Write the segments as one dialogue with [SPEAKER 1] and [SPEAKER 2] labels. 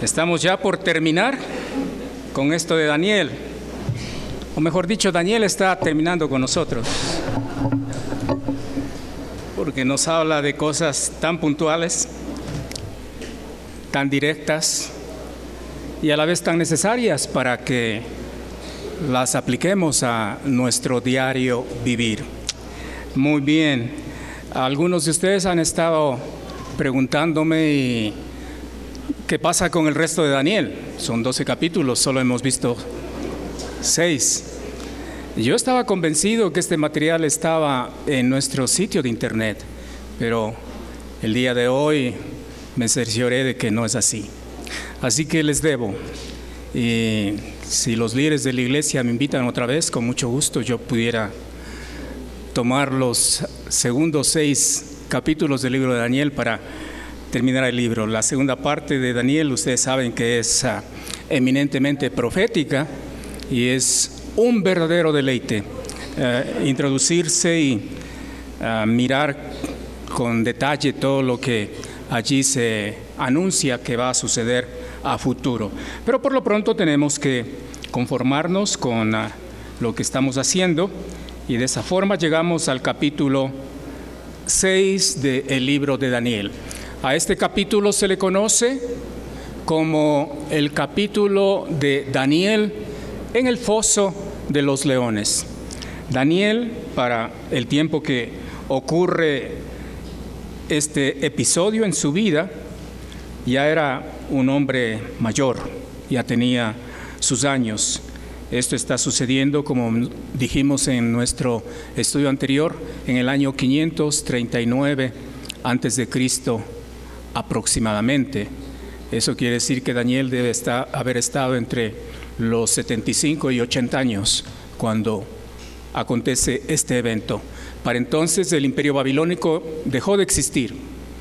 [SPEAKER 1] Estamos ya por terminar con esto de Daniel. O mejor dicho, Daniel está terminando con nosotros. Porque nos habla de cosas tan puntuales, tan directas y a la vez tan necesarias para que las apliquemos a nuestro diario vivir. Muy bien. Algunos de ustedes han estado preguntándome qué pasa con el resto de Daniel. Son 12 capítulos, solo hemos visto 6. Yo estaba convencido que este material estaba en nuestro sitio de internet, pero el día de hoy me cercioré de que no es así. Así que les debo. Y si los líderes de la iglesia me invitan otra vez, con mucho gusto yo pudiera tomar los segundos 6 capítulos del libro de Daniel para terminar el libro. La segunda parte de Daniel, ustedes saben que es eminentemente profética y es un verdadero deleite introducirse y mirar con detalle todo lo que allí se anuncia que va a suceder a futuro. Pero por lo pronto tenemos que conformarnos con lo que estamos haciendo y de esa forma llegamos al capítulo 6 del libro de Daniel. A este capítulo se le conoce como el capítulo de Daniel en el foso de los leones. Daniel, para el tiempo que ocurre este episodio en su vida, ya era un hombre mayor, ya tenía sus años. Esto está sucediendo, como dijimos en nuestro estudio anterior, en el año 539 antes de Cristo aproximadamente. Eso quiere decir que Daniel debe haber estado entre los 75 y 80 años cuando acontece este evento. Para entonces el imperio babilónico dejó de existir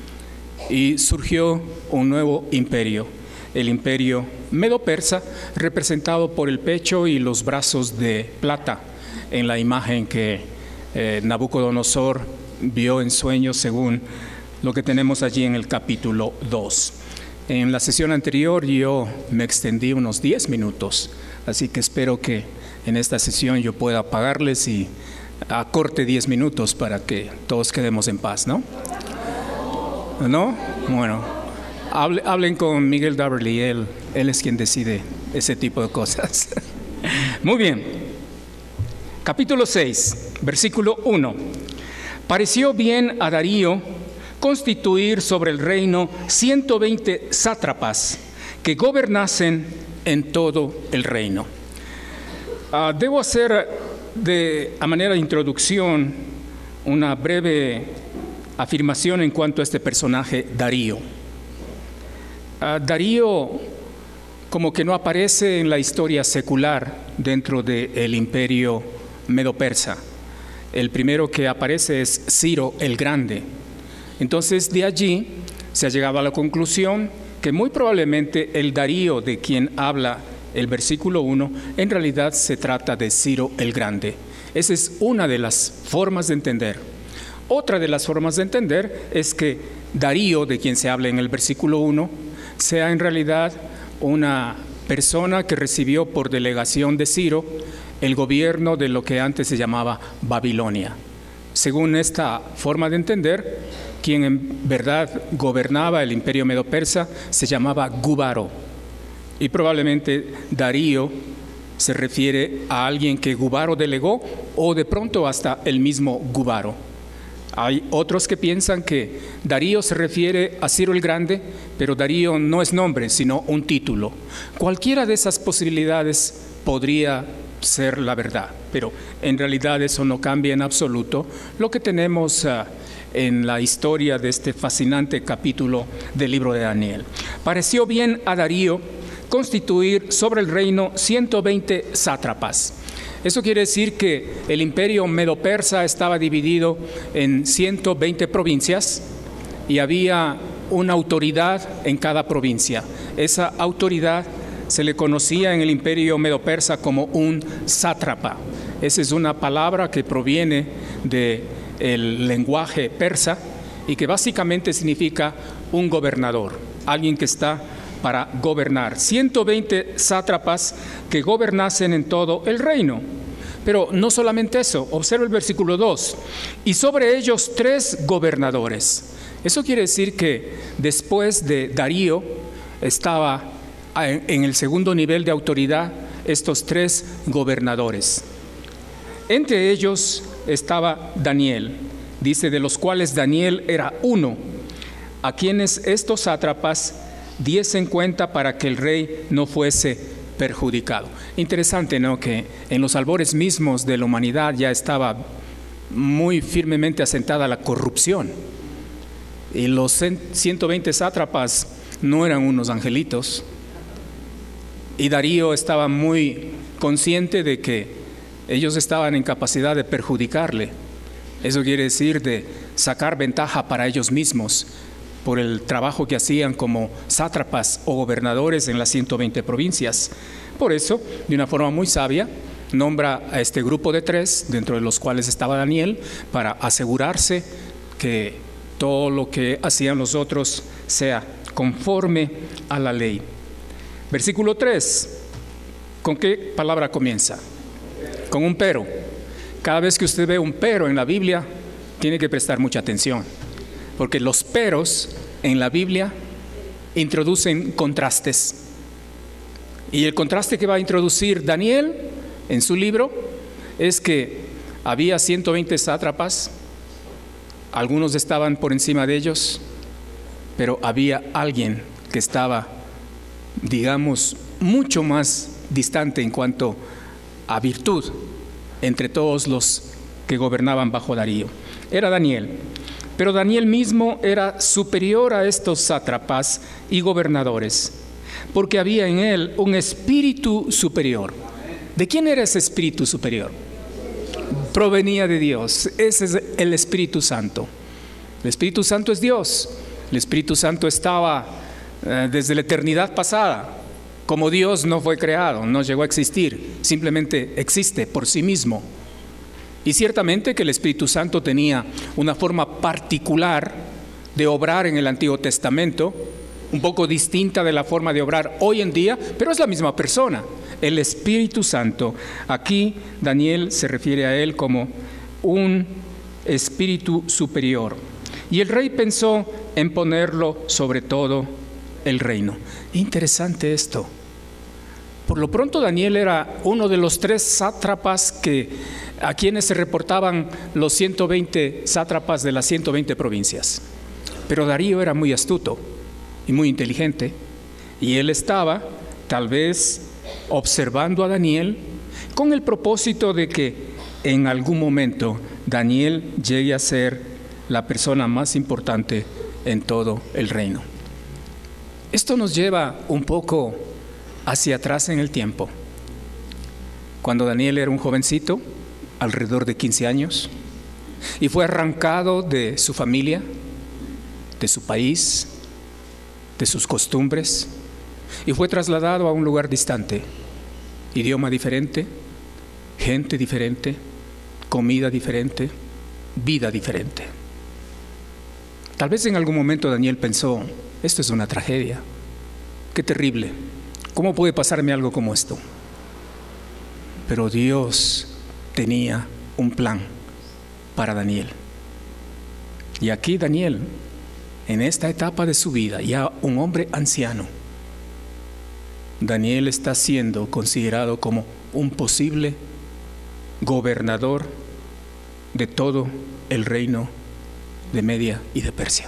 [SPEAKER 1] y surgió un nuevo imperio, el imperio medo-persa, representado por el pecho y los brazos de plata en la imagen que Nabucodonosor vio en sueños según lo que tenemos allí en el capítulo 2. En la sesión anterior yo me extendí unos 10 minutos, así que espero que en esta sesión yo pueda pagarles y acorte 10 minutos para que todos quedemos en paz, ¿no? ¿No? Bueno, hablen con Miguel Daverly, él es quien decide ese tipo de cosas. Muy bien. Capítulo 6, versículo 1. Pareció bien a Darío constituir sobre el reino 120 sátrapas que gobernasen en todo el reino. Debo hacer a manera de introducción una breve afirmación en cuanto a este personaje Darío. Darío como que no aparece en la historia secular dentro del imperio medo-persa. El primero que aparece es Ciro el Grande. Entonces de allí se ha llegado a la conclusión que muy probablemente el Darío de quien habla el versículo 1 en realidad se trata de Ciro el Grande. Esa es una de las formas de entender. Otra de las formas de entender es que Darío, de quien se habla en el versículo 1, sea en realidad una persona que recibió por delegación de Ciro el gobierno de lo que antes se llamaba Babilonia. Según esta forma de entender, quien en verdad gobernaba el imperio medo-persa se llamaba Gubaro. Y probablemente Darío se refiere a alguien que Gubaro delegó o de pronto hasta el mismo Gubaro. Hay otros que piensan que Darío se refiere a Ciro el Grande, pero Darío no es nombre, sino un título. Cualquiera de esas posibilidades podría ser la verdad, pero en realidad eso no cambia en absoluto lo que tenemos en la historia de este fascinante capítulo del libro de Daniel. Pareció bien a Darío constituir sobre el reino 120 sátrapas. Eso quiere decir que el imperio medo-persa estaba dividido en 120 provincias y había una autoridad en cada provincia. Esa autoridad se le conocía en el imperio medo-persa como un sátrapa. Esa es una palabra que proviene del lenguaje persa y que básicamente significa un gobernador, alguien que está para gobernar. 120 sátrapas que gobernasen en todo el reino. Pero no solamente eso, observa el versículo 2. Y sobre ellos 3 gobernadores. Eso quiere decir que después de Darío estaba en el segundo nivel de autoridad estos 3 gobernadores. Entre ellos estaba Daniel, dice, de los cuales Daniel era uno, a quienes estos sátrapas diesen cuenta para que el rey no fuese perjudicado. Interesante, ¿no?, que en los albores mismos de la humanidad ya estaba muy firmemente asentada la corrupción. Y los 120 sátrapas no eran unos angelitos. Y Darío estaba muy consciente de que ellos estaban en capacidad de perjudicarle. Eso quiere decir de sacar ventaja para ellos mismos por el trabajo que hacían como sátrapas o gobernadores en las 120 provincias. Por eso, de una forma muy sabia, nombra a este grupo de 3, dentro de los cuales estaba Daniel, para asegurarse que todo lo que hacían los otros sea conforme a la ley. Versículo 3, ¿con qué palabra comienza? Con un pero. Cada vez que usted ve un pero en la Biblia, tiene que prestar mucha atención, porque los peros en la Biblia introducen contrastes. Y el contraste que va a introducir Daniel en su libro es que había 120 sátrapas, algunos estaban por encima de ellos, pero había alguien que estaba, digamos, mucho más distante en cuanto a virtud entre todos los que gobernaban bajo Darío. Era Daniel, pero Daniel mismo era superior a estos sátrapas y gobernadores, porque había en él un espíritu superior. ¿De quién era ese espíritu superior? Provenía de Dios. Ese es el Espíritu Santo. El Espíritu Santo es Dios. El Espíritu Santo estaba desde la eternidad pasada. Como Dios no fue creado, no llegó a existir, simplemente existe por sí mismo. Y ciertamente que el Espíritu Santo tenía una forma particular de obrar en el Antiguo Testamento, un poco distinta de la forma de obrar hoy en día, pero es la misma persona, el Espíritu Santo. Aquí Daniel se refiere a él como un espíritu superior. Y el rey pensó en ponerlo sobre todo el reino. Interesante esto. Por lo pronto Daniel era uno de los 3 sátrapas a quienes se reportaban los 120 sátrapas de las 120 provincias. Pero Darío era muy astuto y muy inteligente, y él estaba tal vez observando a Daniel con el propósito de que en algún momento Daniel llegue a ser la persona más importante en todo el reino. Esto nos lleva un poco hacia atrás en el tiempo. Cuando Daniel era un jovencito, alrededor de 15 años, y fue arrancado de su familia, de su país, de sus costumbres, y fue trasladado a un lugar distante, idioma diferente, gente diferente, comida diferente, vida diferente. Tal vez en algún momento Daniel pensó: esto es una tragedia, qué terrible, ¿cómo puede pasarme algo como esto? Pero Dios tenía un plan para Daniel. Y aquí Daniel, en esta etapa de su vida, ya un hombre anciano, Daniel está siendo considerado como un posible gobernador de todo el reino de Media y de Persia.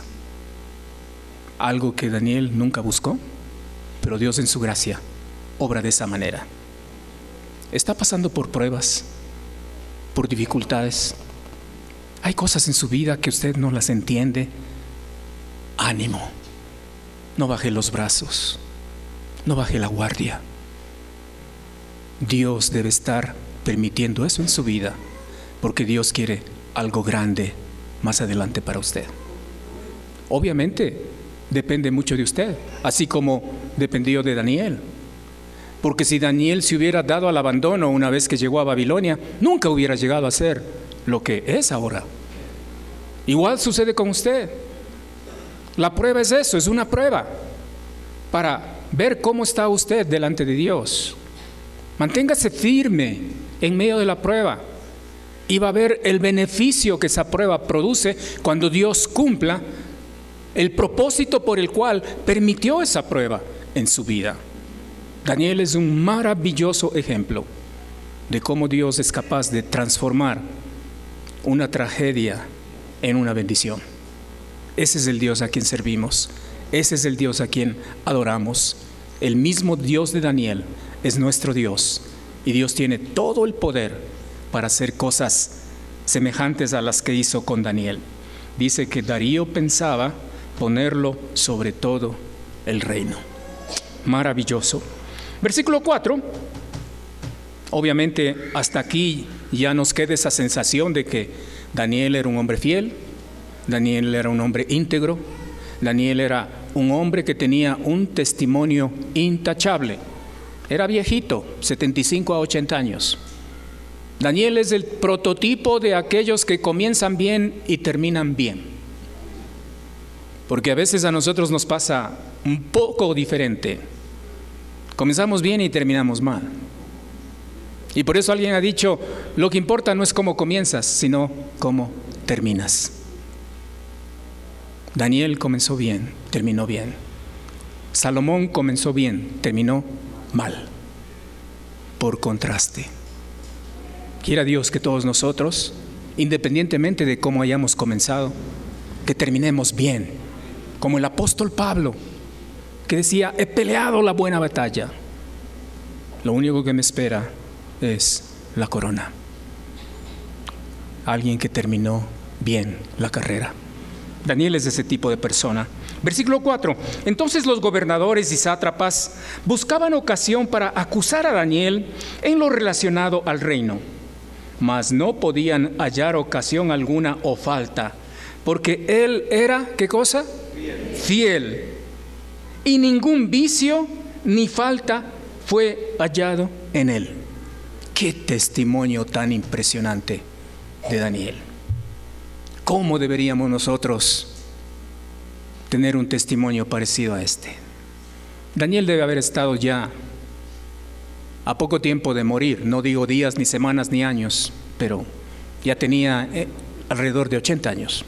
[SPEAKER 1] Algo que Daniel nunca buscó, pero Dios en su gracia obra de esa manera. Está pasando por pruebas, por dificultades. Hay cosas en su vida que usted no las entiende. Ánimo, no baje los brazos, no baje la guardia. Dios debe estar permitiendo eso en su vida, porque Dios quiere algo grande más adelante para usted. Obviamente depende mucho de usted, así como dependió de Daniel. Porque si Daniel se hubiera dado al abandono una vez que llegó a Babilonia, nunca hubiera llegado a ser lo que es ahora. Igual sucede con usted. La prueba es eso, es una prueba para ver cómo está usted delante de Dios. Manténgase firme en medio de la prueba y va a ver el beneficio que esa prueba produce cuando Dios cumpla el propósito por el cual permitió esa prueba en su vida. Daniel es un maravilloso ejemplo de cómo Dios es capaz de transformar una tragedia en una bendición. Ese es el Dios a quien servimos. Ese es el Dios a quien adoramos. El mismo Dios de Daniel es nuestro Dios. Y Dios tiene todo el poder para hacer cosas semejantes a las que hizo con Daniel. Dice que Darío pensaba ponerlo sobre todo el reino. Maravilloso. Versículo 4. Obviamente hasta aquí ya nos queda esa sensación de que Daniel era un hombre fiel, Daniel era un hombre íntegro, Daniel era un hombre que tenía un testimonio intachable. Era viejito, 75 a 80 años. Daniel es el prototipo de aquellos que comienzan bien y terminan bien. Porque a veces a nosotros nos pasa un poco diferente. Comenzamos bien y terminamos mal. Y por eso alguien ha dicho, lo que importa no es cómo comienzas, sino cómo terminas. Daniel comenzó bien, terminó bien. Salomón comenzó bien, terminó mal. Por contraste. Quiera Dios que todos nosotros, independientemente de cómo hayamos comenzado, que terminemos bien. Como el apóstol Pablo, que decía, he peleado la buena batalla. Lo único que me espera es la corona. Alguien que terminó bien la carrera. Daniel es ese tipo de persona. Versículo 4. Entonces los gobernadores y sátrapas buscaban ocasión para acusar a Daniel en lo relacionado al reino, mas no podían hallar ocasión alguna o falta, porque él era, ¿qué cosa? Fiel. Y ningún vicio ni falta fue hallado en él. Qué testimonio tan impresionante de Daniel. ¿Cómo deberíamos nosotros tener un testimonio parecido a este? Daniel debe haber estado ya a poco tiempo de morir, no digo días, ni semanas, ni años, pero ya tenía alrededor de 80 años.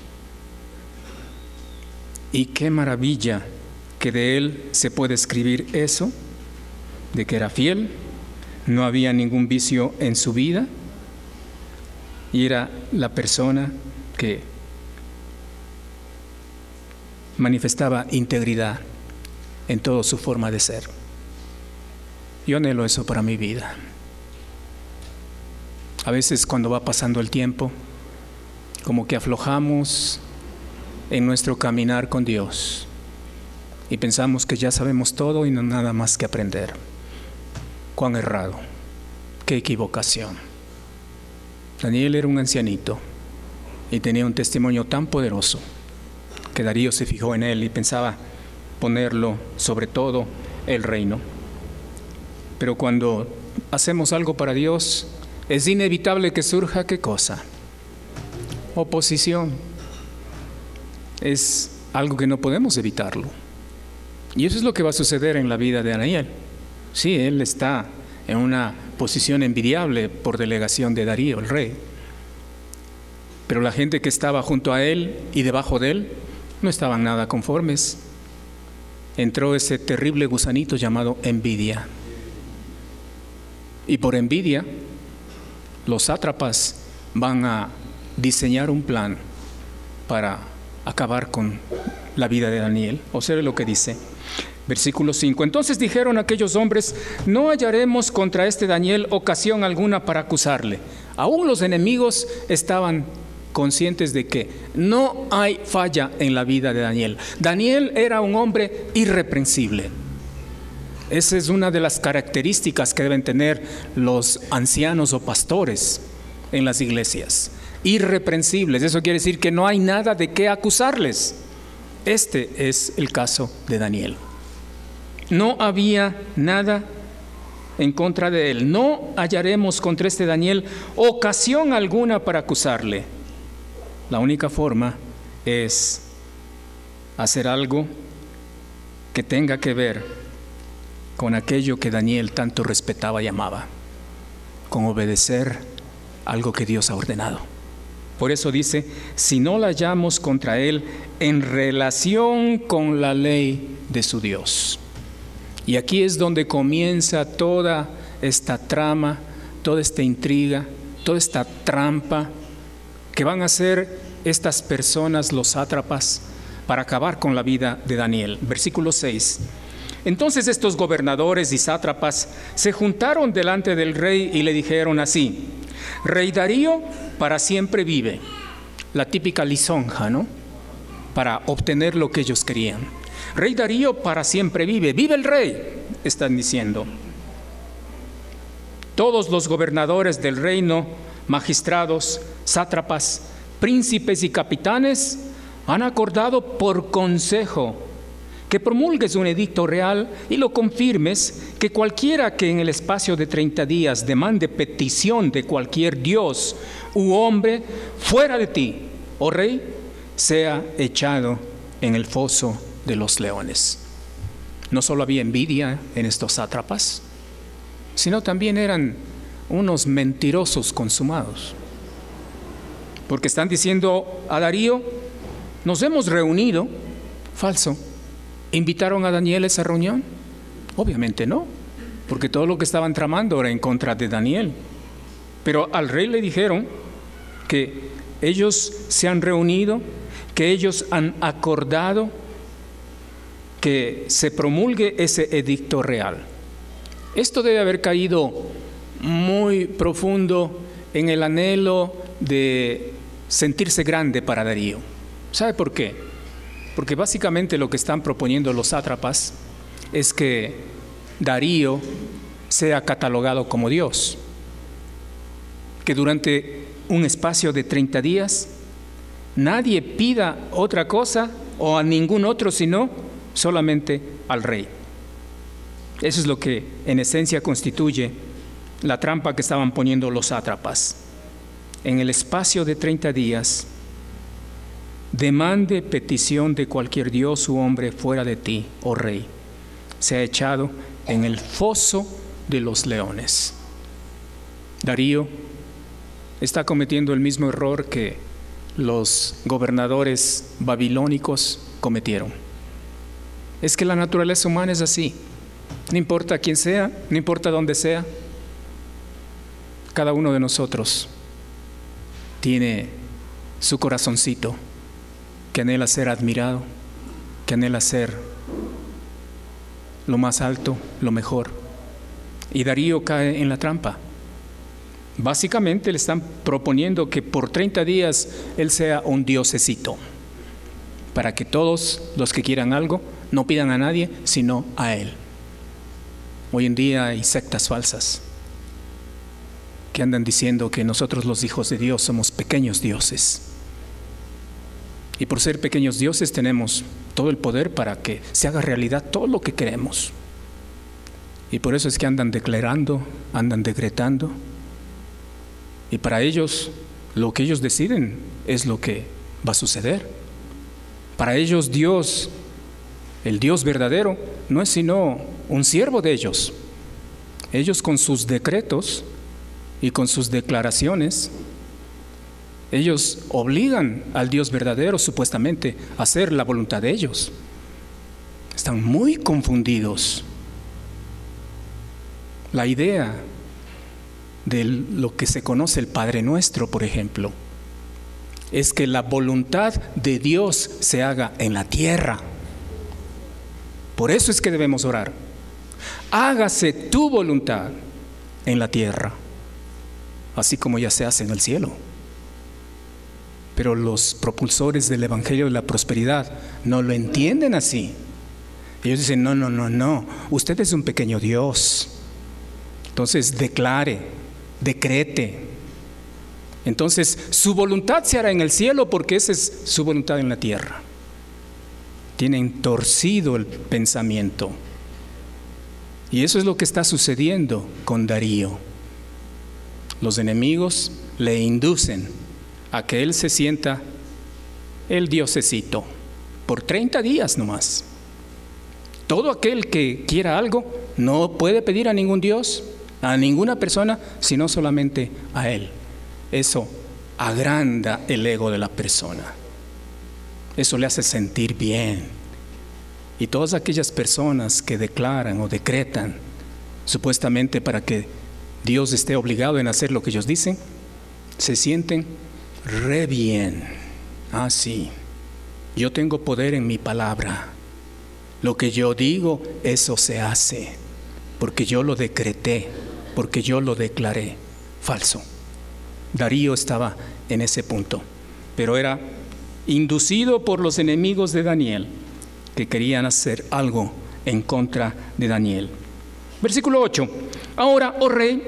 [SPEAKER 1] Y qué maravilla que de él se puede escribir eso, de que era fiel, no había ningún vicio en su vida, y era la persona que manifestaba integridad en toda su forma de ser. Yo anhelo eso para mi vida. A veces cuando va pasando el tiempo, como que aflojamos en nuestro caminar con Dios y pensamos que ya sabemos todo y no hay nada más que aprender. Cuán errado, qué equivocación. Daniel era un ancianito y tenía un testimonio tan poderoso que Darío se fijó en él y pensaba ponerlo sobre todo el reino. Pero cuando hacemos algo para Dios, es inevitable que surja ¿qué cosa? Oposición. Es algo que no podemos evitarlo. Y eso es lo que va a suceder en la vida de Daniel. Sí, él está en una posición envidiable por delegación de Darío, el rey. Pero la gente que estaba junto a él y debajo de él no estaban nada conformes. Entró ese terrible gusanito llamado envidia. Y por envidia, los sátrapas van a diseñar un plan para acabar con la vida de Daniel. Observe lo que dice. Versículo 5. Entonces dijeron aquellos hombres, no hallaremos contra este Daniel ocasión alguna para acusarle. Aún los enemigos estaban conscientes de que no hay falla en la vida de Daniel. Daniel era un hombre irreprensible. Esa es una de las características que deben tener los ancianos o pastores en las iglesias. Irreprensibles, eso quiere decir que no hay nada de qué acusarles. Este es el caso de Daniel. No había nada en contra de él. No hallaremos contra este Daniel ocasión alguna para acusarle. La única forma es hacer algo que tenga que ver con aquello que Daniel tanto respetaba y amaba, con obedecer algo que Dios ha ordenado. Por eso dice, si no la hallamos contra él en relación con la ley de su Dios. Y aquí es donde comienza toda esta trama, toda esta intriga, toda esta trampa que van a hacer estas personas, los sátrapas, para acabar con la vida de Daniel. Versículo 6. Entonces estos gobernadores y sátrapas se juntaron delante del rey y le dijeron así: Rey Darío para siempre vive. La típica lisonja, ¿no? Para obtener lo que ellos querían. Rey Darío para siempre vive. ¡Vive el rey!, están diciendo. Todos los gobernadores del reino, magistrados, sátrapas, príncipes y capitanes han acordado por consejo que promulgues un edicto real y lo confirmes, que cualquiera que en el espacio de 30 días demande petición de cualquier dios u hombre fuera de ti, oh rey, sea echado en el foso de los leones. No solo había envidia en estos sátrapas, sino también eran unos mentirosos consumados, porque están diciendo a Darío: nos hemos reunido. Falso. ¿Invitaron a Daniel a esa reunión? Obviamente no, porque todo lo que estaban tramando era en contra de Daniel. Pero al rey le dijeron que ellos se han reunido, que ellos han acordado que se promulgue ese edicto real. Esto debe haber caído muy profundo en el anhelo de sentirse grande para Darío. ¿Sabe por qué? Porque básicamente lo que están proponiendo los sátrapas es que Darío sea catalogado como Dios, que durante un espacio de 30 días nadie pida otra cosa o a ningún otro sino solamente al rey. Eso es lo que en esencia constituye la trampa que estaban poniendo los sátrapas. En el espacio de 30 días demande petición de cualquier dios u hombre fuera de ti, oh rey, sea echado en el foso de los leones. Darío está cometiendo el mismo error que los gobernadores babilónicos cometieron. Es que la naturaleza humana es así. No importa quién sea, no importa dónde sea, cada uno de nosotros tiene su corazoncito que anhela ser admirado, que anhela ser lo más alto, lo mejor. Y Darío cae en la trampa. Básicamente le están proponiendo que por 30 días él sea un diosecito, para que todos los que quieran algo no pidan a nadie, sino a él. Hoy en día hay sectas falsas que andan diciendo que nosotros los hijos de Dios somos pequeños dioses. Y por ser pequeños dioses tenemos todo el poder para que se haga realidad todo lo que queremos. Y por eso es que andan declarando, andan decretando. Y para ellos, lo que ellos deciden es lo que va a suceder. Para ellos Dios, el Dios verdadero, no es sino un siervo de ellos. Ellos con sus decretos y con sus declaraciones, ellos obligan al Dios verdadero supuestamente a hacer la voluntad de ellos. Están muy confundidos. La idea de lo que se conoce el Padre Nuestro, por ejemplo, es que la voluntad de Dios se haga en la tierra. Por eso es que debemos orar: hágase tu voluntad en la tierra, así como ya se hace en el cielo. Pero los propulsores del Evangelio de la Prosperidad no lo entienden así. Ellos dicen: no, usted es un pequeño Dios. Entonces declare, decrete. Entonces su voluntad se hará en el cielo, porque esa es su voluntad en la tierra. Tienen torcido el pensamiento. Y eso es lo que está sucediendo con Darío. Los enemigos le inducen a que él se sienta el diosecito por 30 días nomás. Todo aquel que quiera algo no puede pedir a ningún Dios, a ninguna persona, sino solamente a Él. Eso agranda el ego de la persona. Eso le hace sentir bien. Y todas aquellas personas que declaran o decretan, supuestamente para que Dios esté obligado en hacer lo que ellos dicen, se sienten re bien. Ah, sí, yo tengo poder en mi palabra. Lo que yo digo, eso se hace, porque yo lo decreté, porque yo lo declaré. Falso. Darío estaba en ese punto, pero era inducido por los enemigos de Daniel, que querían hacer algo en contra de Daniel. Versículo 8. Ahora, oh rey,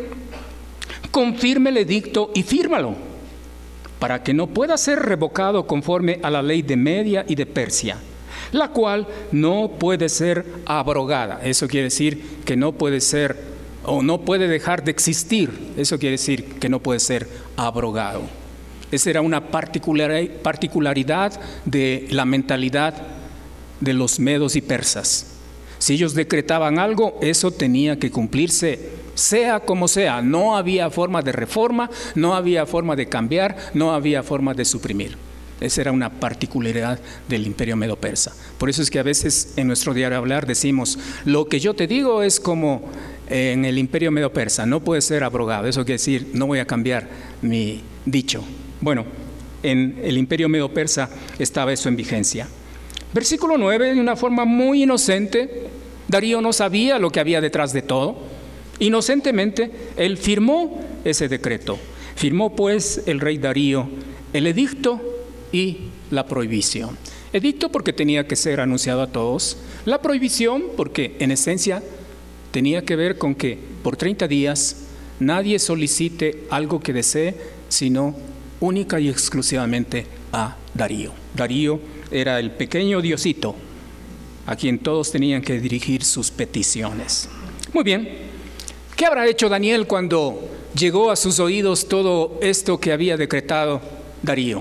[SPEAKER 1] confirme el edicto y fírmalo, para que no pueda ser revocado conforme a la ley de Media y de Persia, la cual no puede ser abrogada. Eso quiere decir que no puede ser o no puede dejar de existir. Eso quiere decir que no puede ser abrogado. Esa era una particularidad de la mentalidad de los medos y persas. Si ellos decretaban algo, eso tenía que cumplirse, sea como sea. No había forma de reforma, no había forma de cambiar, no había forma de suprimir. Esa era una particularidad del imperio medo-persa. Por eso es que a veces en nuestro diario hablar decimos, lo que yo te digo es como en el imperio medo-persa, no puede ser abrogado. Eso quiere decir, no voy a cambiar mi dicho. Bueno, en el imperio medo-persa estaba eso en vigencia. Versículo 9, de una forma muy inocente, Darío no sabía lo que había detrás de todo. Inocentemente, él firmó ese decreto. Firmó pues el rey Darío el edicto y la prohibición. Edicto porque tenía que ser anunciado a todos. La prohibición porque en esencia tenía que ver con que por 30 días nadie solicite algo que desee, sino única y exclusivamente a Darío. Darío era el pequeño diosito a quien todos tenían que dirigir sus peticiones. Muy bien, ¿qué habrá hecho Daniel cuando llegó a sus oídos todo esto que había decretado Darío?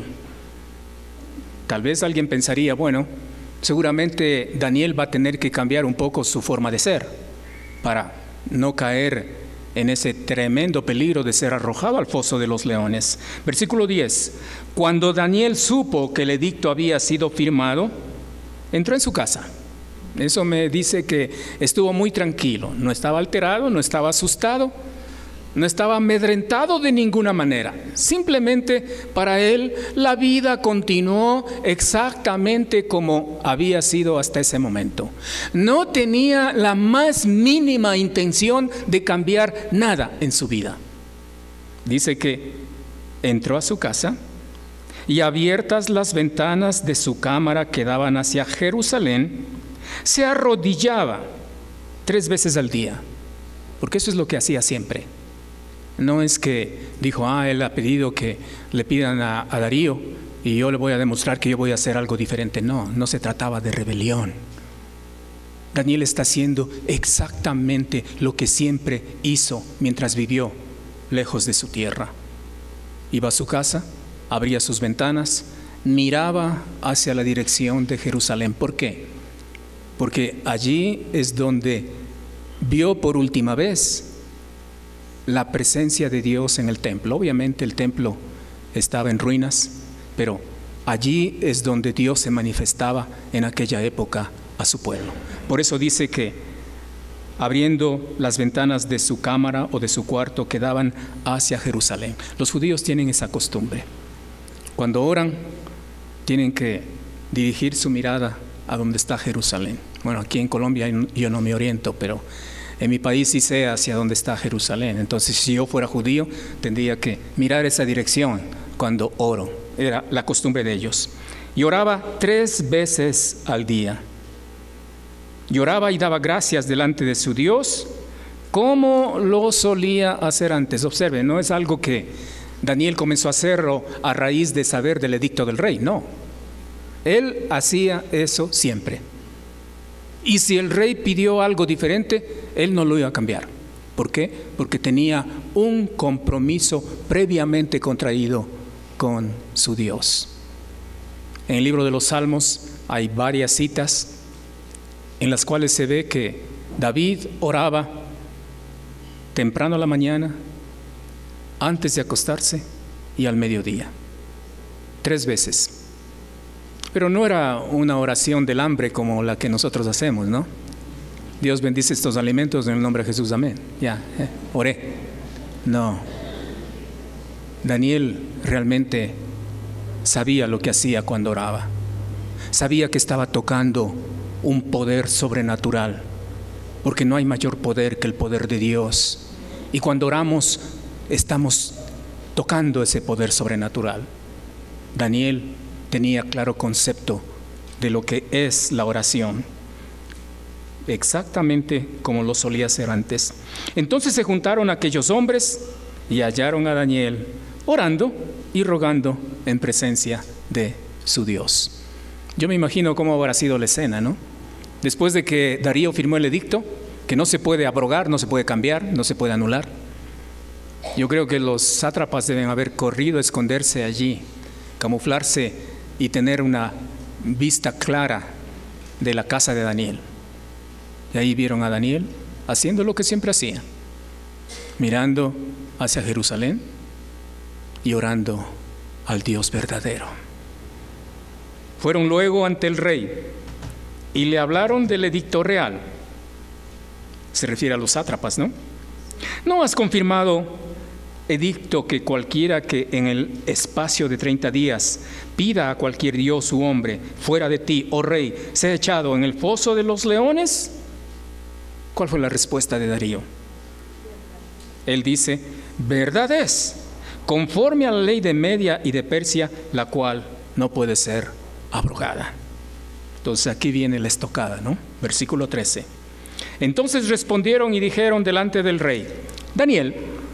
[SPEAKER 1] Tal vez alguien pensaría, bueno, seguramente Daniel va a tener que cambiar un poco su forma de ser para no caer en ese tremendo peligro de ser arrojado al foso de los leones. Versículo 10. Cuando Daniel supo que el edicto había sido firmado, entró en su casa. Eso me dice que estuvo muy tranquilo, no estaba alterado, no estaba asustado, no estaba amedrentado de ninguna manera. Simplemente para él la vida continuó exactamente como había sido hasta ese momento. No tenía la más mínima intención de cambiar nada en su vida. Dice que entró a su casa y abiertas las ventanas de su cámara que daban hacia Jerusalén, se arrodillaba 3 veces al día, porque eso es lo que hacía siempre. No es que dijo, él ha pedido que le pidan a Darío y yo le voy a demostrar que yo voy a hacer algo diferente. No, no se trataba de rebelión. Daniel está haciendo exactamente lo que siempre hizo mientras vivió lejos de su tierra. Iba a su casa, abría sus ventanas, miraba hacia la dirección de Jerusalén. ¿Por qué? Porque allí es donde vio por última vez la presencia de Dios en el templo. Obviamente el templo estaba en ruinas, pero allí es donde Dios se manifestaba en aquella época a su pueblo. Por eso dice que abriendo las ventanas de su cámara o de su cuarto que daban hacia Jerusalén. Los judíos tienen esa costumbre. Cuando oran, tienen que dirigir su mirada a donde está Jerusalén. Bueno, aquí en Colombia yo no me oriento, pero en mi país sí sé hacia dónde está Jerusalén. Entonces, si yo fuera judío, tendría que mirar esa dirección cuando oro. Era la costumbre de ellos. Y oraba 3 veces al día. Lloraba y daba gracias delante de su Dios, como lo solía hacer antes. Observen, no es algo que Daniel comenzó a hacerlo a raíz de saber del edicto del rey, no. Él hacía eso siempre. Y si el rey pidió algo diferente, él no lo iba a cambiar. ¿Por qué? Porque tenía un compromiso previamente contraído con su Dios. En el libro de los Salmos hay varias citas en las cuales se ve que David oraba temprano a la mañana, antes de acostarse y al mediodía, 3 veces. Pero no era una oración del hambre como la que nosotros hacemos, ¿no? Dios bendice estos alimentos en el nombre de Jesús, amén. Ya, oré. No. Daniel realmente sabía lo que hacía cuando oraba. Sabía que estaba tocando un poder sobrenatural, porque no hay mayor poder que el poder de Dios. Y cuando oramos, estamos tocando ese poder sobrenatural. Daniel tenía claro concepto de lo que es la oración, exactamente como lo solía hacer antes. Entonces se juntaron aquellos hombres y hallaron a Daniel orando y rogando en presencia de su Dios. Yo me imagino cómo habrá sido la escena, ¿no? Después de que Darío firmó el edicto, que no se puede abrogar, no se puede cambiar, no se puede anular. Yo creo que los sátrapas deben haber corrido a esconderse allí, camuflarse y tener una vista clara de la casa de Daniel. Y ahí vieron a Daniel haciendo lo que siempre hacía, mirando hacia Jerusalén y orando al Dios verdadero. Fueron luego ante el rey y le hablaron del edicto real. Se refiere a los sátrapas, ¿no? ¿No has confirmado edicto que cualquiera que en el espacio de 30 días pida a cualquier dios u hombre fuera de ti, oh rey, sea echado en el foso de los leones? ¿Cuál fue la respuesta de Darío? Él dice, verdad es, conforme a la ley de Media y de Persia, la cual no puede ser abrogada. Entonces aquí viene la estocada, ¿no? Versículo 13. Entonces respondieron y dijeron delante del rey, Daniel,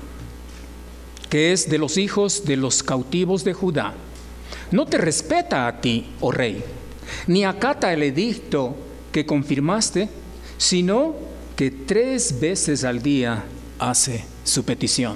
[SPEAKER 1] que es de los hijos de los cautivos de Judá, no te respeta a ti, oh rey, ni acata el edicto que confirmaste, sino que 3 veces al día hace su petición.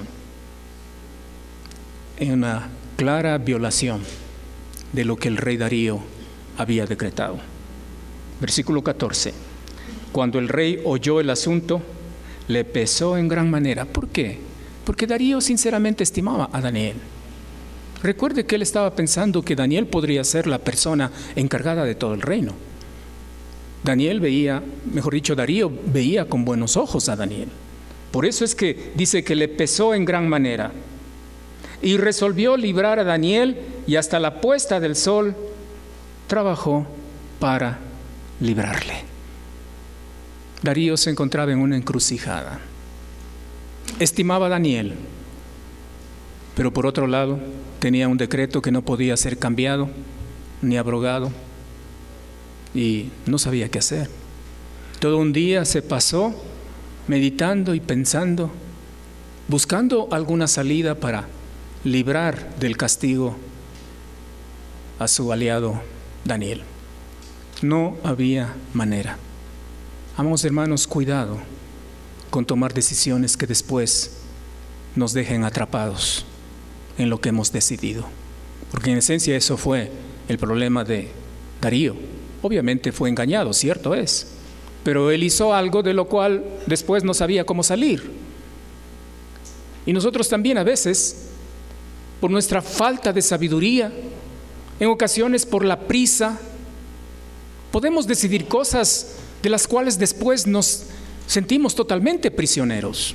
[SPEAKER 1] En una clara violación de lo que el rey Darío había decretado. Versículo 14. Cuando el rey oyó el asunto, le pesó en gran manera. ¿Por qué? Porque Darío sinceramente estimaba a Daniel. Recuerde que él estaba pensando que Daniel podría ser la persona encargada de todo el reino. Darío veía con buenos ojos a Daniel. Por eso es que dice que le pesó en gran manera. Y resolvió librar a Daniel y hasta la puesta del sol trabajó para librarle. Darío se encontraba en una encrucijada. Estimaba a Daniel, pero por otro lado tenía un decreto que no podía ser cambiado ni abrogado y no sabía qué hacer. Todo un día se pasó meditando y pensando, buscando alguna salida para librar del castigo a su aliado Daniel. No había manera. Amados hermanos, cuidado con tomar decisiones que después nos dejen atrapados en lo que hemos decidido. Porque en esencia eso fue el problema de Darío. Obviamente fue engañado, cierto es, pero él hizo algo de lo cual después no sabía cómo salir. Y nosotros también a veces, por nuestra falta de sabiduría, en ocasiones por la prisa, podemos decidir cosas de las cuales después nos sentimos totalmente prisioneros.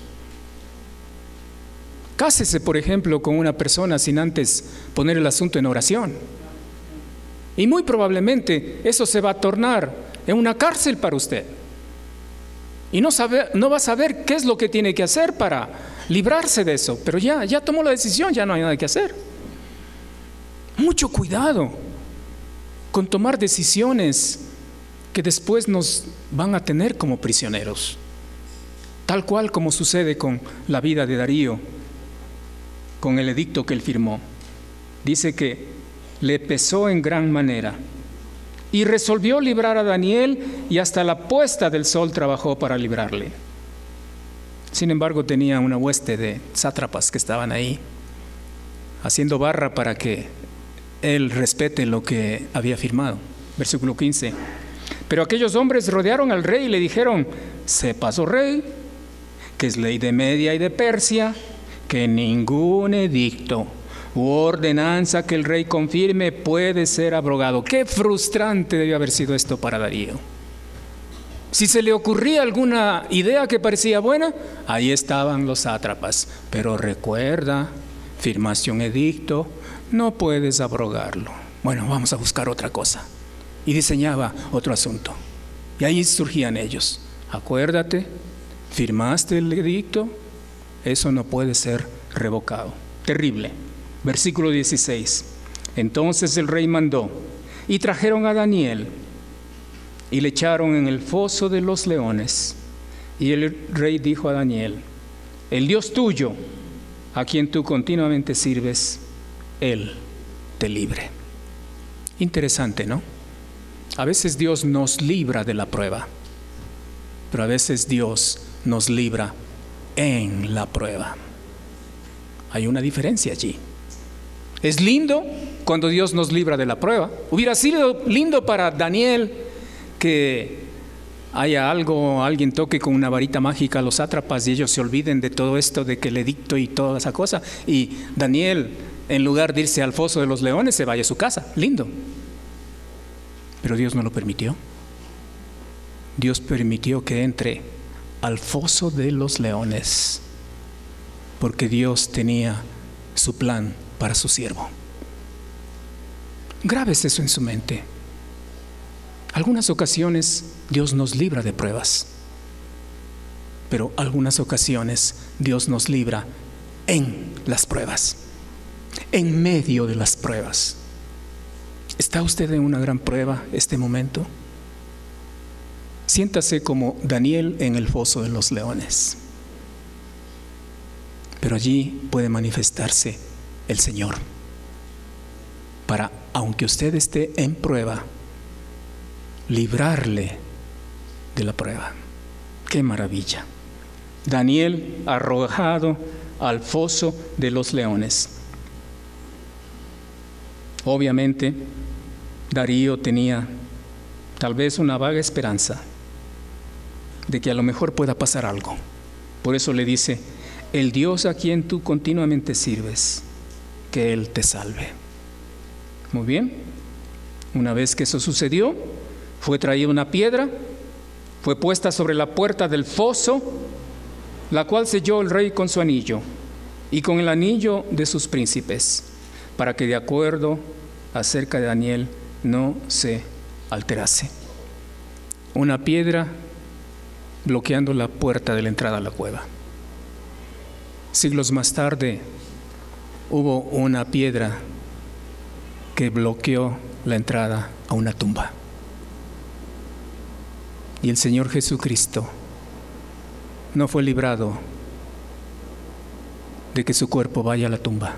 [SPEAKER 1] Cásese, por ejemplo, con una persona sin antes poner el asunto en oración. Y muy probablemente eso se va a tornar en una cárcel para usted. Y no va a saber qué es lo que tiene que hacer para librarse de eso. Pero ya tomó la decisión, ya no hay nada que hacer. Mucho cuidado con tomar decisiones que después nos van a tener como prisioneros. Tal cual como sucede con la vida de Darío, con el edicto que él firmó. Dice que le pesó en gran manera y resolvió librar a Daniel y hasta la puesta del sol trabajó para librarle. Sin embargo, tenía una hueste de sátrapas que estaban ahí haciendo barra para que él respete lo que había firmado. Versículo 15. Pero aquellos hombres rodearon al rey y le dijeron: sepas, oh rey, que es ley de Media y de Persia, que ningún edicto u ordenanza que el rey confirme puede ser abrogado. Qué frustrante debió haber sido esto para Darío. Si se le ocurría alguna idea que parecía buena, ahí estaban los sátrapas. Pero recuerda, firmaste un edicto, no puedes abrogarlo. Bueno, vamos a buscar otra cosa. Y diseñaba otro asunto. Y ahí surgían ellos. Acuérdate, firmaste el edicto, eso no puede ser revocado. Terrible. Versículo 16. Entonces el rey mandó, y trajeron a Daniel, y le echaron en el foso de los leones. Y el rey dijo a Daniel: el Dios tuyo, a quien tú continuamente sirves, Él te libre. Interesante, ¿no? A veces Dios nos libra de la prueba, pero a veces Dios nos libra en la prueba. Hay una diferencia allí. Es lindo cuando Dios nos libra de la prueba. Hubiera sido lindo para Daniel que haya alguien toque con una varita mágica a los sátrapas y ellos se olviden de todo esto, de que el edicto y toda esa cosa, y Daniel, en lugar de irse al foso de los leones, se vaya a su casa. Lindo. Pero Dios no lo permitió. Dios permitió que entre al foso de los leones, porque Dios tenía su plan para su siervo. Grábese eso en su mente. Algunas ocasiones Dios nos libra de pruebas, pero algunas ocasiones Dios nos libra en las pruebas, en medio de las pruebas. ¿Está usted en una gran prueba este momento? Siéntase como Daniel en el foso de los leones. Pero allí puede manifestarse el Señor para, aunque usted esté en prueba, librarle de la prueba. ¡Qué maravilla! Daniel arrojado al foso de los leones. Obviamente, Darío tenía tal vez una vaga esperanza de que a lo mejor pueda pasar algo. Por eso le dice: el Dios a quien tú continuamente sirves, que Él te salve. Muy bien. Una vez que eso sucedió, fue traída una piedra, fue puesta sobre la puerta del foso, la cual selló el rey con su anillo y con el anillo de sus príncipes, para que de acuerdo acerca de Daniel no se alterase. Una piedra bloqueando la puerta de la entrada a la cueva. Siglos más tarde hubo una piedra que bloqueó la entrada a una tumba. Y el Señor Jesucristo no fue librado de que su cuerpo vaya a la tumba,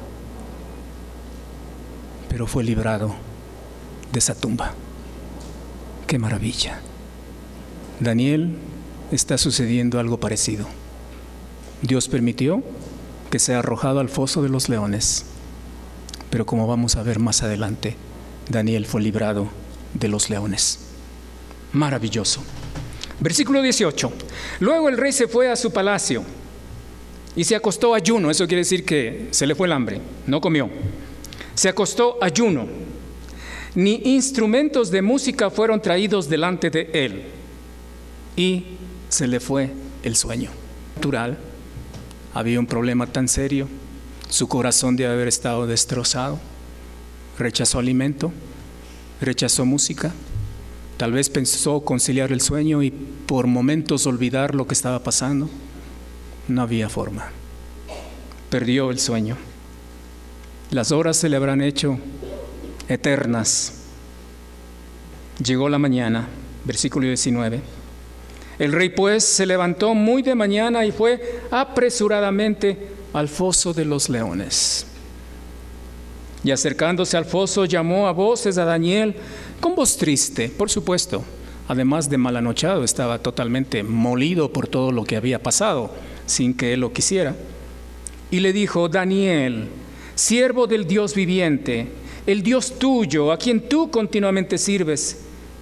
[SPEAKER 1] pero fue librado de esa tumba. ¡Qué maravilla! Daniel, está sucediendo algo parecido. Dios permitió que sea arrojado al foso de los leones, pero como vamos a ver más adelante, Daniel fue librado de los leones. Maravilloso. Versículo 18. Luego el rey se fue a su palacio y se acostó ayuno. Eso quiere decir que se le fue el hambre, no comió. Se acostó ayuno. Ni instrumentos de música fueron traídos delante de él, y se le fue el sueño. Natural, había un problema tan serio, su corazón debe haber estado destrozado. Rechazó alimento, rechazó música, tal vez pensó conciliar el sueño y por momentos olvidar lo que estaba pasando. No había forma. Perdió el sueño. Las horas se le habrán hecho eternas. Llegó la mañana, versículo 19. El rey pues se levantó muy de mañana y fue apresuradamente al foso de los leones. Y acercándose al foso llamó a voces a Daniel con voz triste, por supuesto. Además de malanochado, estaba totalmente molido por todo lo que había pasado, sin que él lo quisiera. Y le dijo: Daniel, siervo del Dios viviente, el Dios tuyo, a quien tú continuamente sirves,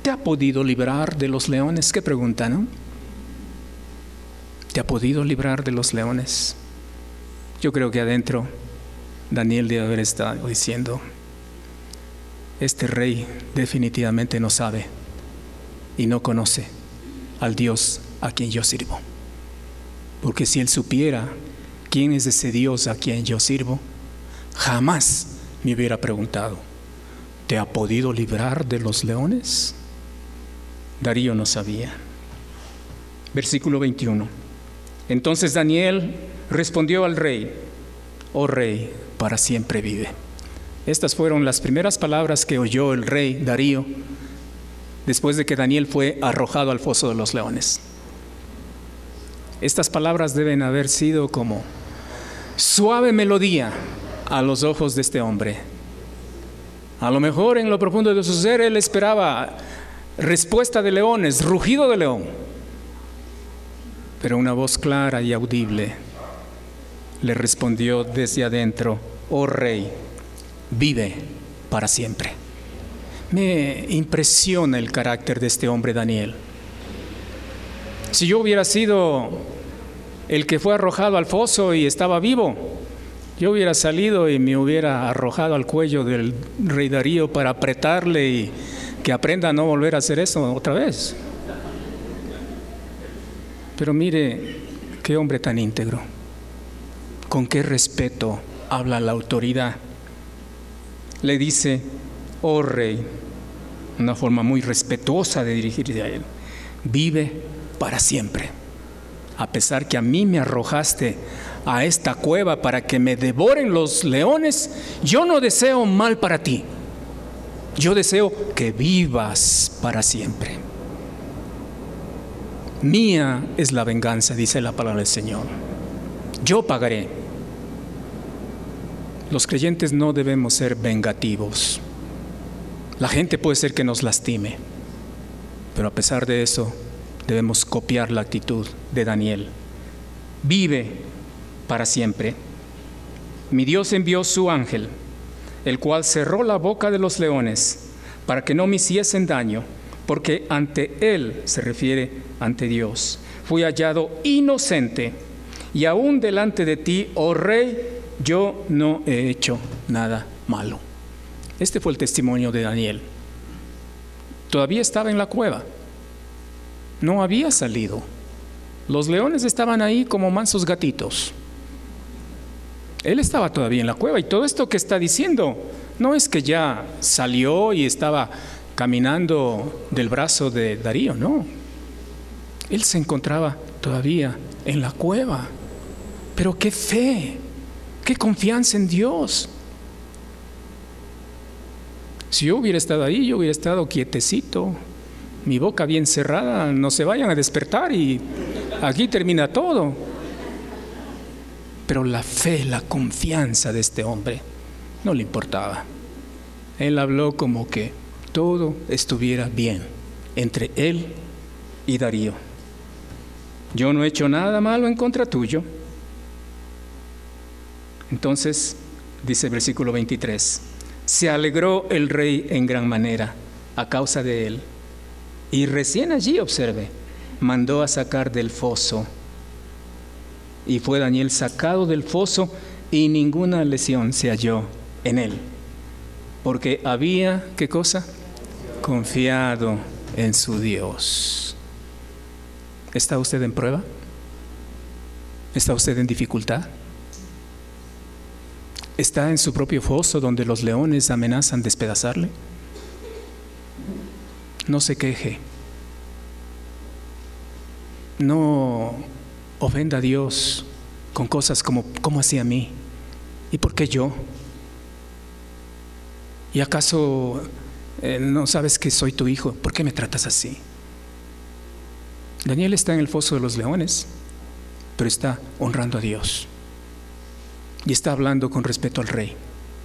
[SPEAKER 1] ¿te ha podido librar de los leones? Qué pregunta, ¿no? ¿Te ha podido librar de los leones? Yo creo que adentro Daniel debe haber estado diciendo: este rey definitivamente no sabe y no conoce al Dios a quien yo sirvo. Porque si él supiera quién es ese Dios a quien yo sirvo, jamás me hubiera preguntado: ¿te ha podido librar de los leones? Darío no sabía. Versículo 21. Entonces Daniel respondió al rey: oh rey, para siempre vive. Estas fueron las primeras palabras que oyó el rey Darío después de que Daniel fue arrojado al foso de los leones. Estas palabras deben haber sido como suave melodía a los ojos de este hombre. A lo mejor en lo profundo de su ser él esperaba respuesta de leones, rugido de león, pero una voz clara y audible le respondió desde adentro: oh rey, vive para siempre. Me impresiona el carácter de este hombre Daniel. Si yo hubiera sido el que fue arrojado al foso y estaba vivo, yo hubiera salido y me hubiera arrojado al cuello del rey Darío para apretarle y que aprenda a no volver a hacer eso otra vez. Pero mire qué hombre tan íntegro, con qué respeto habla la autoridad. Le dice: oh rey, una forma muy respetuosa de dirigirse a él: vive para siempre. A pesar que a mí me arrojaste a esta cueva para que me devoren los leones, yo no deseo mal para ti. Yo deseo que vivas para siempre. Mía es la venganza, dice la palabra del Señor. Yo pagaré. Los creyentes no debemos ser vengativos. La gente puede ser que nos lastime, pero a pesar de eso debemos copiar la actitud de Daniel. Vive para siempre. Mi Dios envió su ángel, el cual cerró la boca de los leones para que no me hiciesen daño, porque ante él, se refiere ante Dios, fui hallado inocente, y aún delante de ti, oh rey, yo no he hecho nada malo. Este fue el testimonio de Daniel. Todavía estaba en la cueva, no había salido. Los leones estaban ahí como mansos gatitos. Él estaba todavía en la cueva, y todo esto que está diciendo no es que ya salió y estaba caminando del brazo de Darío, no. Él se encontraba todavía en la cueva. Pero qué fe, qué confianza en Dios. Si yo hubiera estado ahí, yo hubiera estado quietecito, mi boca bien cerrada, no se vayan a despertar y aquí termina todo. Pero la fe, la confianza de este hombre no le importaba. Él habló como que todo estuviera bien entre él y Darío. Yo no he hecho nada malo en contra tuyo. Entonces, dice el versículo 23, se alegró el rey en gran manera a causa de él. Y recién allí, observe, mandó a sacar del foso. Y fue Daniel sacado del foso y ninguna lesión se halló en él. Porque había, ¿qué cosa? Confiado en su Dios. ¿Está usted en prueba? ¿Está usted en dificultad? ¿Está en su propio foso donde los leones amenazan despedazarle? No se queje. No ofenda a Dios con cosas como ¿cómo hacía a mí? ¿Y por qué yo? ¿Y acaso no sabes que soy tu hijo? ¿Por qué me tratas así? Daniel está en el foso de los leones, pero está honrando a Dios y está hablando con respeto al rey.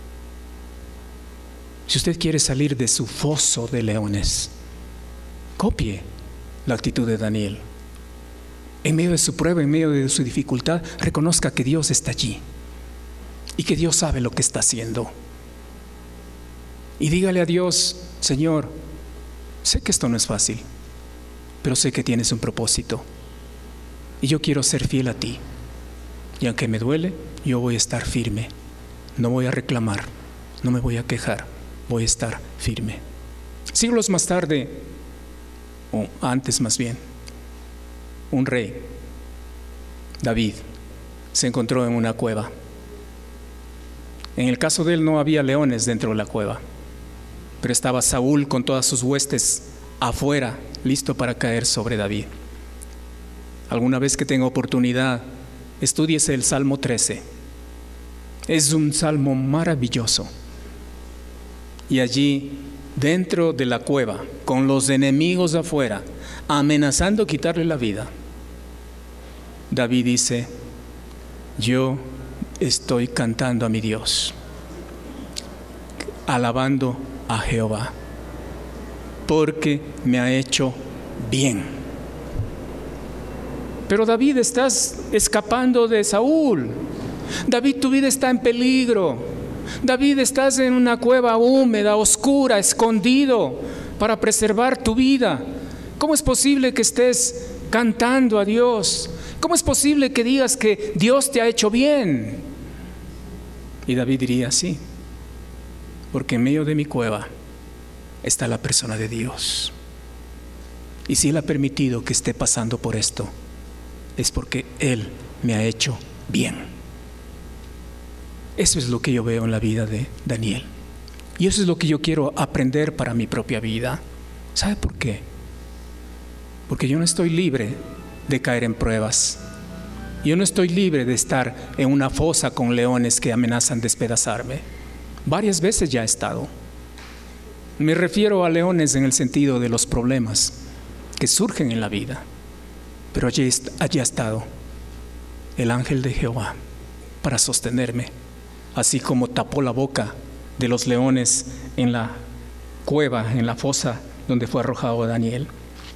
[SPEAKER 1] Si usted quiere salir de su foso de leones, copie la actitud de Daniel. En medio de su prueba, en medio de su dificultad, reconozca que Dios está allí y que Dios sabe lo que está haciendo. Y dígale a Dios: Señor, sé que esto no es fácil, pero sé que tienes un propósito. Y yo quiero ser fiel a ti. Y aunque me duele, yo voy a estar firme. No voy a reclamar, no me voy a quejar, voy a estar firme. Siglos más tarde, o antes más bien, un rey, David, se encontró en una cueva. En el caso de él no había leones dentro de la cueva, pero estaba Saúl con todas sus huestes afuera, listo para caer sobre David. Alguna vez que tenga oportunidad, estúdiese el Salmo 13. Es un salmo maravilloso. Y allí, dentro de la cueva, con los enemigos afuera, amenazando quitarle la vida, David dice: yo estoy cantando a mi Dios, alabando a Jehová, porque me ha hecho bien. Pero David, estás escapando de Saúl. David, tu vida está en peligro. David, estás en una cueva húmeda, oscura, escondido para preservar tu vida. ¿Cómo es posible que estés cantando a Dios? ¿Cómo es posible que digas que Dios te ha hecho bien? Y David diría: sí, porque en medio de mi cueva está la persona de Dios. Y si Él ha permitido que esté pasando por esto, es porque Él me ha hecho bien. Eso es lo que yo veo en la vida de Daniel. Y eso es lo que yo quiero aprender para mi propia vida. ¿Sabe por qué? Porque yo no estoy libre de caer en pruebas. Yo no estoy libre de estar en una fosa con leones que amenazan despedazarme. Varias veces ya he estado. Me refiero a leones en el sentido de los problemas que surgen en la vida. Pero allí ha estado el ángel de Jehová para sostenerme, así como tapó la boca de los leones en la cueva, en la fosa donde fue arrojado Daniel.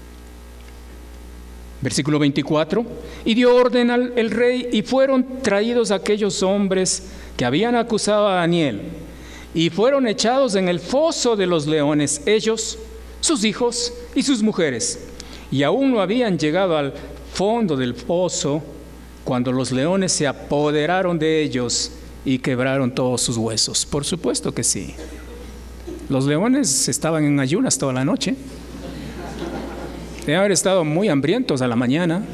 [SPEAKER 1] Versículo 24: y dio orden al rey, y fueron traídos aquellos hombres que habían acusado a Daniel, y fueron echados en el foso de los leones, ellos, sus hijos y sus mujeres. Y aún no habían llegado al fondo del foso cuando los leones se apoderaron de ellos y quebraron todos sus huesos. Por supuesto que sí. Los leones estaban en ayunas toda la noche. Deben haber estado muy hambrientos a la mañana.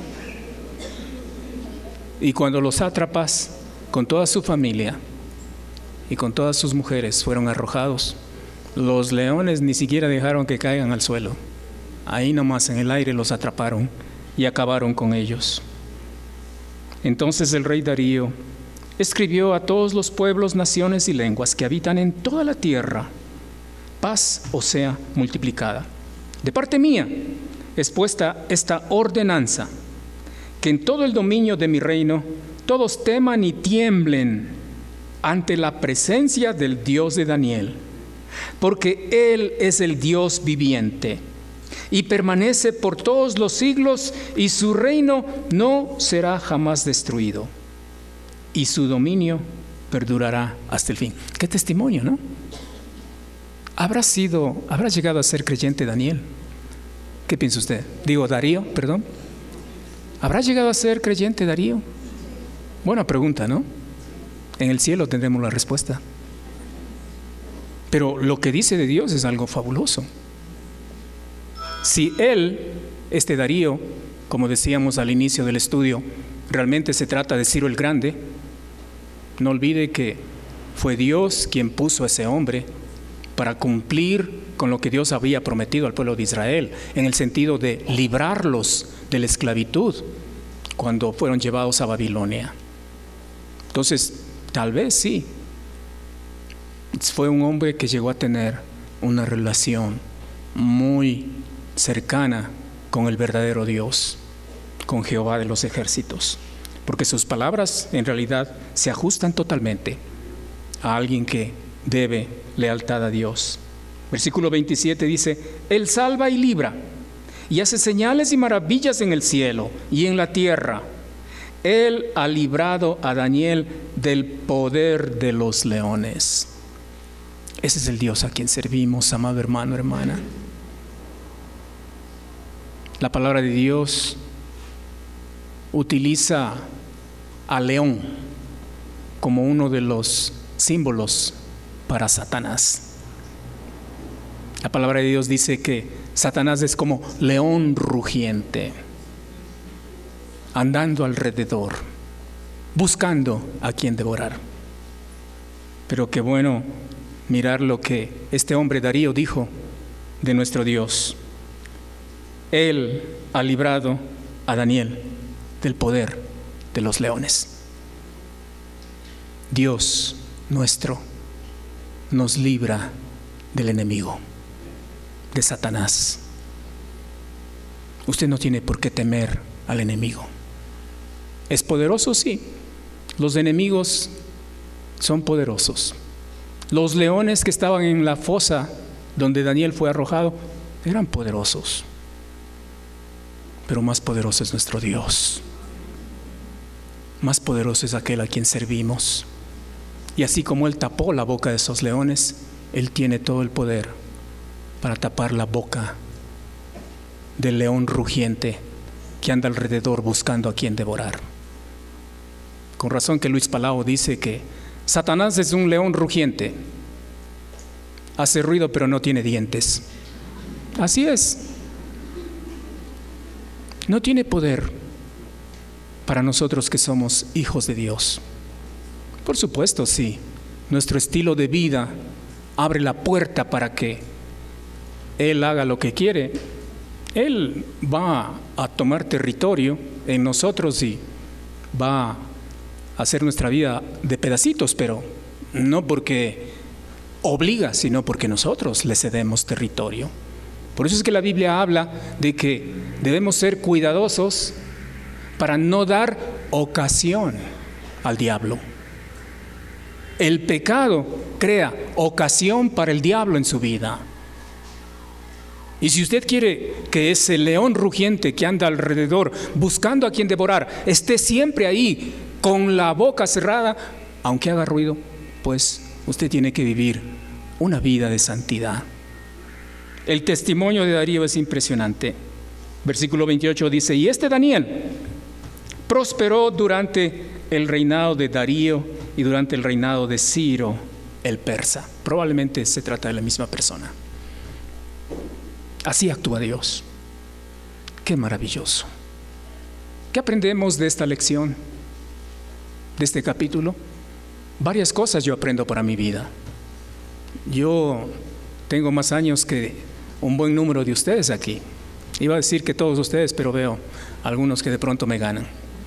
[SPEAKER 1] Y cuando los sátrapas, con toda su familia y con todas sus mujeres, fueron arrojados, los leones ni siquiera dejaron que caigan al suelo. Ahí nomás en el aire los atraparon y acabaron con ellos. Entonces el rey Darío escribió a todos los pueblos, naciones y lenguas que habitan en toda la tierra: paz os sea multiplicada. De parte mía es puesta esta ordenanza, que en todo el dominio de mi reino todos teman y tiemblen ante la presencia del Dios de Daniel, porque Él es el Dios viviente y permanece por todos los siglos, y su reino no será jamás destruido, y su dominio perdurará hasta el fin. Qué testimonio, ¿no? ¿Habrá llegado a ser creyente Daniel? ¿Qué piensa usted? Darío, perdón. ¿Habrá llegado a ser creyente Darío? Buena pregunta, ¿no? En el cielo tendremos la respuesta. Pero lo que dice de Dios es algo fabuloso. Si él, Darío, como decíamos al inicio del estudio, realmente se trata de Ciro el Grande, no olvide que fue Dios quien puso a ese hombre para cumplir con lo que Dios había prometido al pueblo de Israel, en el sentido de librarlos de la esclavitud cuando fueron llevados a Babilonia. Entonces, tal vez sí, fue un hombre que llegó a tener una relación muy cercana con el verdadero Dios, con Jehová de los ejércitos, porque sus palabras en realidad se ajustan totalmente a alguien que debe lealtad a Dios. Versículo 27 dice: Él salva y libra, y hace señales y maravillas en el cielo y en la tierra. Él ha librado a Daniel del poder de los leones. Ese es el Dios a quien servimos, amado hermano, hermana. La palabra de Dios utiliza al león como uno de los símbolos para Satanás. La palabra de Dios dice que Satanás es como león rugiente, andando alrededor, buscando a quien devorar. Pero qué bueno mirar lo que este hombre Darío dijo de nuestro Dios. Él ha librado a Daniel del poder de los leones. Dios nuestro nos libra del enemigo, de Satanás. Usted no tiene por qué temer al enemigo. ¿Es poderoso? Sí. Los enemigos son poderosos. Los leones que estaban en la fosa donde Daniel fue arrojado eran poderosos. Pero más poderoso es nuestro Dios. Más poderoso es aquel a quien servimos. Y así como Él tapó la boca de esos leones, Él tiene todo el poder para tapar la boca del león rugiente que anda alrededor buscando a quien devorar. Con razón que Luis Palau dice que Satanás es un león rugiente. Hace ruido pero no tiene dientes. Así es. No tiene poder para nosotros que somos hijos de Dios. Por supuesto, sí. Nuestro estilo de vida abre la puerta para que Él haga lo que quiere. Él va a tomar territorio en nosotros y va a hacer nuestra vida de pedacitos, pero no porque obliga, sino porque nosotros le cedemos territorio. Por eso es que la Biblia habla de que debemos ser cuidadosos para no dar ocasión al diablo. El pecado crea ocasión para el diablo en su vida. Y si usted quiere que ese león rugiente que anda alrededor buscando a quien devorar esté siempre ahí con la boca cerrada, aunque haga ruido, pues usted tiene que vivir una vida de santidad. El testimonio de Darío es impresionante. Versículo 28 dice: y este Daniel prosperó durante el reinado de Darío y durante el reinado de Ciro el persa. Probablemente se trata de la misma persona. Así actúa Dios. Qué maravilloso. ¿Qué aprendemos de esta lección, de este capítulo? Varias cosas yo aprendo para mi vida. Yo tengo más años que un buen número de ustedes aquí. Iba a decir que todos ustedes, pero veo algunos que de pronto me ganan.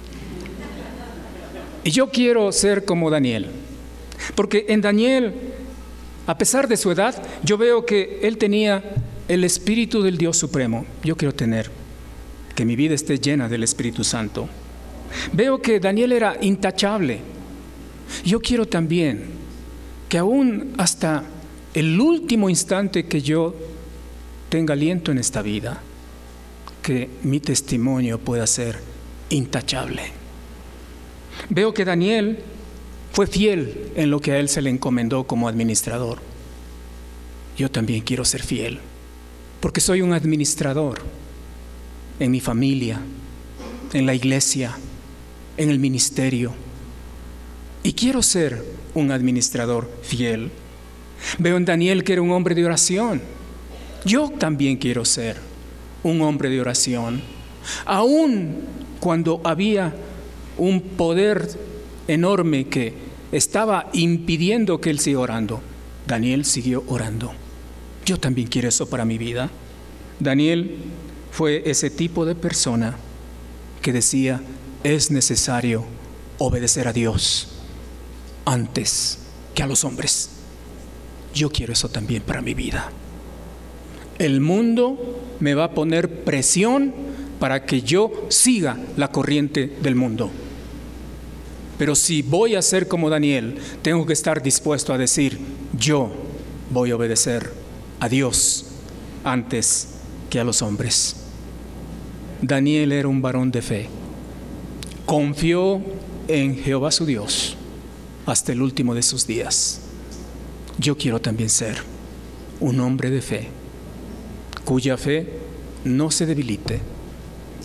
[SPEAKER 1] Y yo quiero ser como Daniel, porque en Daniel, a pesar de su edad, yo veo que él tenía el Espíritu del Dios Supremo. Yo quiero tener, que mi vida esté llena del Espíritu Santo. Veo que Daniel era intachable. Yo quiero también que aún hasta el último instante que yo tenga aliento en esta vida, que mi testimonio pueda ser intachable. Veo que Daniel fue fiel en lo que a él se le encomendó como administrador. Yo también quiero ser fiel, porque soy un administrador en mi familia, en la iglesia, en el ministerio, y quiero ser un administrador fiel. Veo en Daniel que era un hombre de oración. Yo también quiero ser un hombre de oración. Aún cuando había un poder enorme que estaba impidiendo que él siga orando, Daniel siguió orando. Yo también quiero eso para mi vida. Daniel fue ese tipo de persona que decía: es necesario obedecer a Dios antes que a los hombres. Yo quiero eso también para mi vida. El mundo me va a poner presión para que yo siga la corriente del mundo. Pero si voy a ser como Daniel, tengo que estar dispuesto a decir: yo voy a obedecer a Dios antes que a los hombres. Daniel era un varón de fe. Confió en Jehová su Dios hasta el último de sus días. Yo quiero también ser un hombre de fe, cuya fe no se debilite,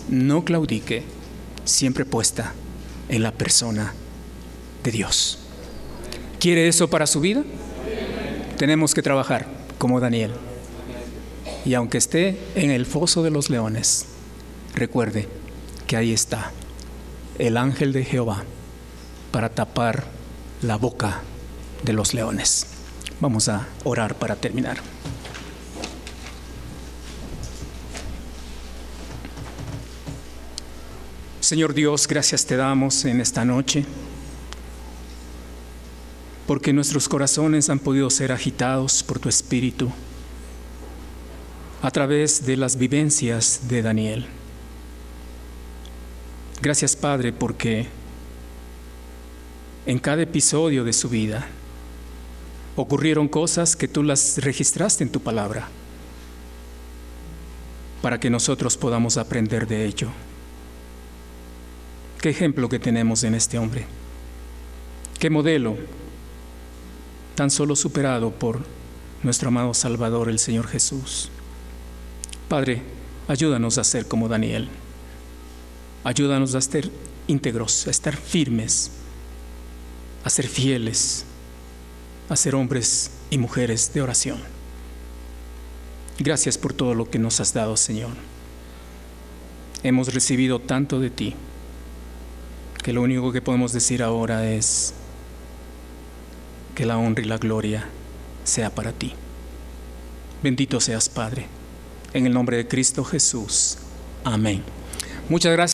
[SPEAKER 1] no claudique, siempre puesta en la persona de Dios. ¿Quiere eso para su vida? Tenemos que trabajar como Daniel. Y aunque esté en el foso de los leones, recuerde que ahí está el ángel de Jehová para tapar la boca de los leones. Vamos a orar para terminar. Señor Dios, gracias te damos en esta noche, porque nuestros corazones han podido ser agitados por tu Espíritu a través de las vivencias de Daniel. Gracias, Padre, porque en cada episodio de su vida ocurrieron cosas que tú las registraste en tu palabra para que nosotros podamos aprender de ello. Qué ejemplo que tenemos en este hombre. Qué modelo, tan solo superado por nuestro amado Salvador, el Señor Jesús. Padre, ayúdanos a ser como Daniel. Ayúdanos a estar íntegros, a estar firmes, a ser fieles, a ser hombres y mujeres de oración. Gracias por todo lo que nos has dado, Señor. Hemos recibido tanto de ti, que lo único que podemos decir ahora es que la honra y la gloria sea para ti. Bendito seas, Padre, en el nombre de Cristo Jesús. Amén. Muchas gracias.